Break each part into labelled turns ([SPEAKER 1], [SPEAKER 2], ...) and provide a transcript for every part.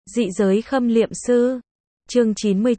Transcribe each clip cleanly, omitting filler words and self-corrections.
[SPEAKER 1] Dị giới khâm liệm sư. Chương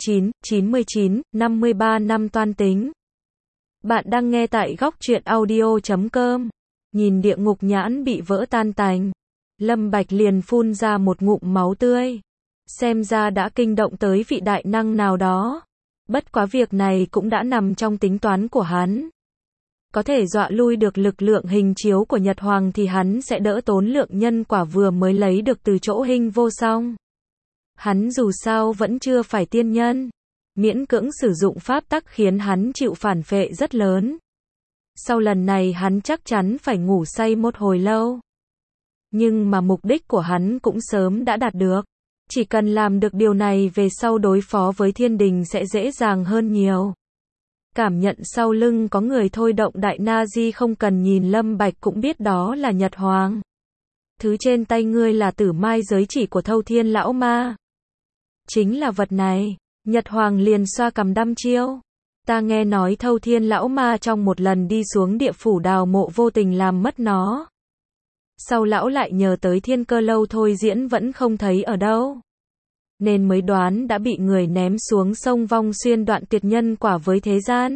[SPEAKER 1] 99, 53 năm toan tính. Bạn đang nghe tại góc truyện audio.com. Nhìn địa ngục nhãn bị vỡ tan tành, Lâm Bạch liền phun ra một ngụm máu tươi. Xem ra đã kinh động tới vị đại năng nào đó. Bất quá việc này cũng đã nằm trong tính toán của hắn. Có thể dọa lui được lực lượng hình chiếu của Nhật Hoàng thì hắn sẽ đỡ tốn lượng nhân quả vừa mới lấy được từ chỗ Hinh Vô Song. Hắn dù sao vẫn chưa phải tiên nhân, miễn cưỡng sử dụng pháp tắc khiến hắn chịu phản phệ rất lớn. Sau lần này hắn chắc chắn phải ngủ say một hồi lâu. Nhưng mà mục đích của hắn cũng sớm đã đạt được. Chỉ cần làm được điều này về sau đối phó với thiên đình sẽ dễ dàng hơn nhiều. Cảm nhận sau lưng có người thôi động đại na di không cần nhìn Lâm Bạch cũng biết đó là Nhật Hoàng. Thứ trên tay ngươi là tử mai giới chỉ của Thâu Thiên Lão Ma. Chính là vật này. Nhật Hoàng liền xoa cằm đăm chiêu. Ta nghe nói Thâu Thiên Lão Ma trong một lần đi xuống địa phủ đào mộ vô tình làm mất nó. Sau lão lại nhờ tới Thiên Cơ Lâu thôi diễn vẫn không thấy ở đâu. Nên mới đoán đã bị người ném xuống sông Vong Xuyên đoạn tuyệt nhân quả với thế gian.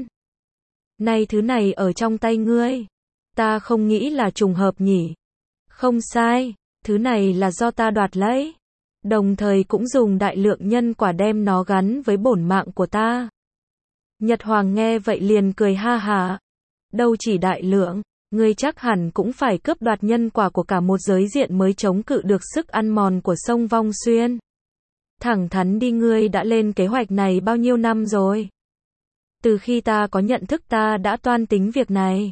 [SPEAKER 1] Nay thứ này ở trong tay ngươi. Ta không nghĩ là trùng hợp nhỉ. Không sai, thứ này là do ta đoạt lấy. Đồng thời cũng dùng đại lượng nhân quả đem nó gắn với bổn mạng của ta. Nhật Hoàng nghe vậy liền cười ha hả. Đâu chỉ đại lượng, ngươi chắc hẳn cũng phải cướp đoạt nhân quả của cả một giới diện mới chống cự được sức ăn mòn của sông Vong Xuyên. Thẳng thắn đi, ngươi đã lên kế hoạch này bao nhiêu năm rồi? Từ khi ta có nhận thức ta đã toan tính việc này.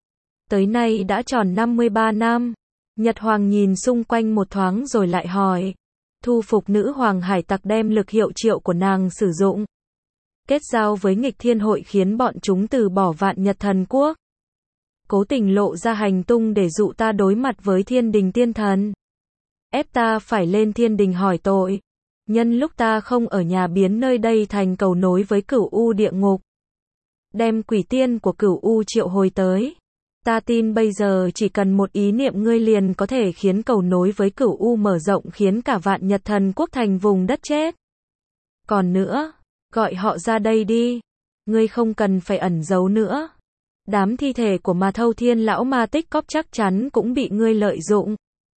[SPEAKER 1] Tới nay đã tròn 53 năm. Nhật Hoàng nhìn xung quanh một thoáng rồi lại hỏi. Thu phục nữ hoàng hải tặc đem lực hiệu triệu của nàng sử dụng. Kết giao với nghịch thiên hội khiến bọn chúng từ bỏ Vạn Nhật Thần Quốc. Cố tình lộ ra hành tung để dụ ta đối mặt với thiên đình tiên thần. Ép ta phải lên thiên đình hỏi tội. Nhân lúc ta không ở nhà biến nơi đây thành cầu nối với Cửu U địa ngục. Đem quỷ tiên của Cửu U triệu hồi tới. Ta tin bây giờ chỉ cần một ý niệm ngươi liền có thể khiến cầu nối với Cửu U mở rộng khiến cả Vạn Nhật Thần Quốc thành vùng đất chết. Còn nữa, gọi họ ra đây đi. Ngươi không cần phải ẩn giấu nữa. Đám thi thể của Ma Thâu Thiên Lão Ma tích cóp chắc chắn cũng bị ngươi lợi dụng.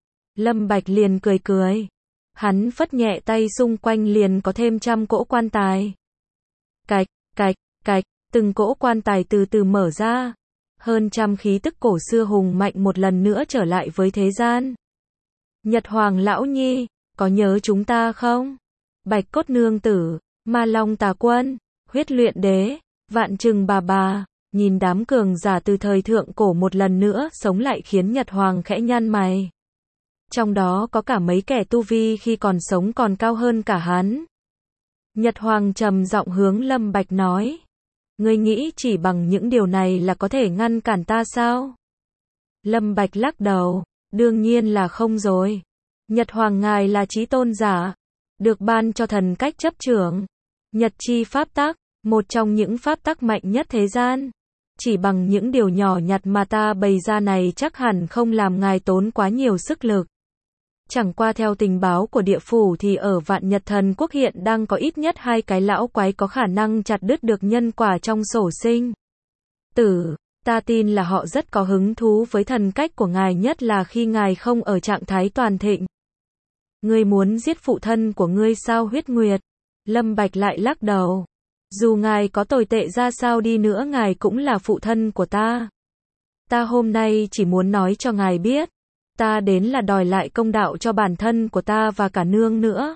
[SPEAKER 1] Lâm Bạch liền cười cười. Hắn phất nhẹ tay xung quanh liền có thêm trăm cỗ quan tài. Cạch, cạch, cạch, từng cỗ quan tài từ từ mở ra. Hơn trăm khí tức cổ xưa hùng mạnh một lần nữa trở lại với thế gian. Nhật Hoàng Lão Nhi, có nhớ chúng ta không? Bạch Cốt Nương Tử, Ma Long Tà Quân, Huyết Luyện Đế, Vạn Trừng bà, nhìn đám cường giả từ thời thượng cổ một lần nữa sống lại khiến Nhật Hoàng khẽ nhăn mày. Trong đó có cả mấy kẻ tu vi khi còn sống còn cao hơn cả hắn. Nhật Hoàng trầm giọng hướng Lâm Bạch nói. Ngươi nghĩ chỉ bằng những điều này là có thể ngăn cản ta sao? Lâm Bạch lắc đầu. Đương nhiên là không rồi. Nhật Hoàng ngài là chí tôn giả. Được ban cho thần cách chấp trưởng. Nhật chi pháp tắc. Một trong những pháp tắc mạnh nhất thế gian. Chỉ bằng những điều nhỏ nhặt mà ta bày ra này chắc hẳn không làm ngài tốn quá nhiều sức lực. Chẳng qua theo tình báo của địa phủ thì ở Vạn Nhật Thần Quốc hiện đang có ít nhất 2 cái lão quái có khả năng chặt đứt được nhân quả trong sổ sinh tử. Ta tin là họ rất có hứng thú với thần cách của ngài, nhất là khi ngài không ở trạng thái toàn thịnh. Ngươi muốn giết phụ thân của ngươi sao Huyết Nguyệt? Lâm Bạch lại lắc đầu. Dù ngài có tồi tệ ra sao đi nữa ngài cũng là phụ thân của ta. Ta hôm nay chỉ muốn nói cho ngài biết. Ta đến là đòi lại công đạo cho bản thân của ta và cả nương nữa.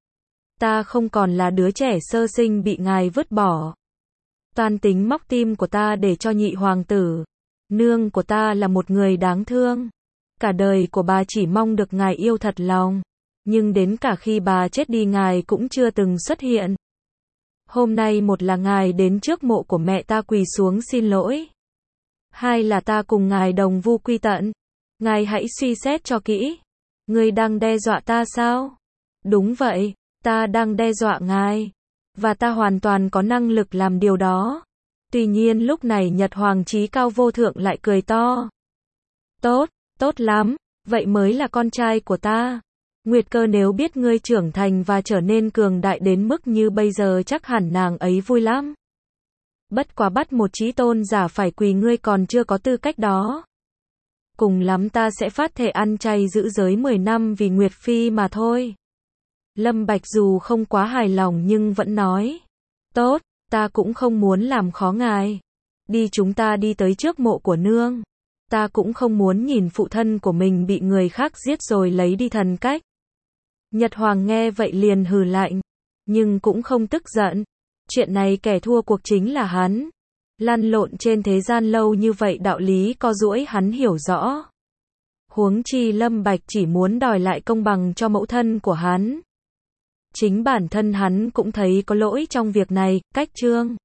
[SPEAKER 1] Ta không còn là đứa trẻ sơ sinh bị ngài vứt bỏ. Toan tính móc tim của ta để cho nhị hoàng tử. Nương của ta là một người đáng thương. Cả đời của bà chỉ mong được ngài yêu thật lòng. Nhưng đến cả khi bà chết đi ngài cũng chưa từng xuất hiện. Hôm nay một là ngài đến trước mộ của mẹ ta quỳ xuống xin lỗi. Hai là ta cùng ngài đồng vu quy tận. Ngài hãy suy xét cho kỹ. Ngươi đang đe dọa ta sao? Đúng vậy, ta đang đe dọa ngài. Và ta hoàn toàn có năng lực làm điều đó. Tuy nhiên lúc này Nhật Hoàng chí cao vô thượng lại cười to. Tốt, tốt lắm, vậy mới là con trai của ta. Nguyệt Cơ nếu biết ngươi trưởng thành và trở nên cường đại đến mức như bây giờ chắc hẳn nàng ấy vui lắm. Bất quá bắt một chí tôn giả phải quỳ ngươi còn chưa có tư cách đó. Cùng lắm ta sẽ phát thệ ăn chay giữ giới 10 năm vì Nguyệt Phi mà thôi. Lâm Bạch dù không quá hài lòng nhưng vẫn nói. Tốt, ta cũng không muốn làm khó ngài. Đi chúng ta đi tới trước mộ của nương. Ta cũng không muốn nhìn phụ thân của mình bị người khác giết rồi lấy đi thần cách. Nhật Hoàng nghe vậy liền hừ lạnh. Nhưng cũng không tức giận. Chuyện này kẻ thua cuộc chính là hắn. Lăn lộn trên thế gian lâu như vậy đạo lý co duỗi hắn hiểu rõ. Huống chi Lâm Bạch chỉ muốn đòi lại công bằng cho mẫu thân của hắn. Chính bản thân hắn cũng thấy có lỗi trong việc này, cách chương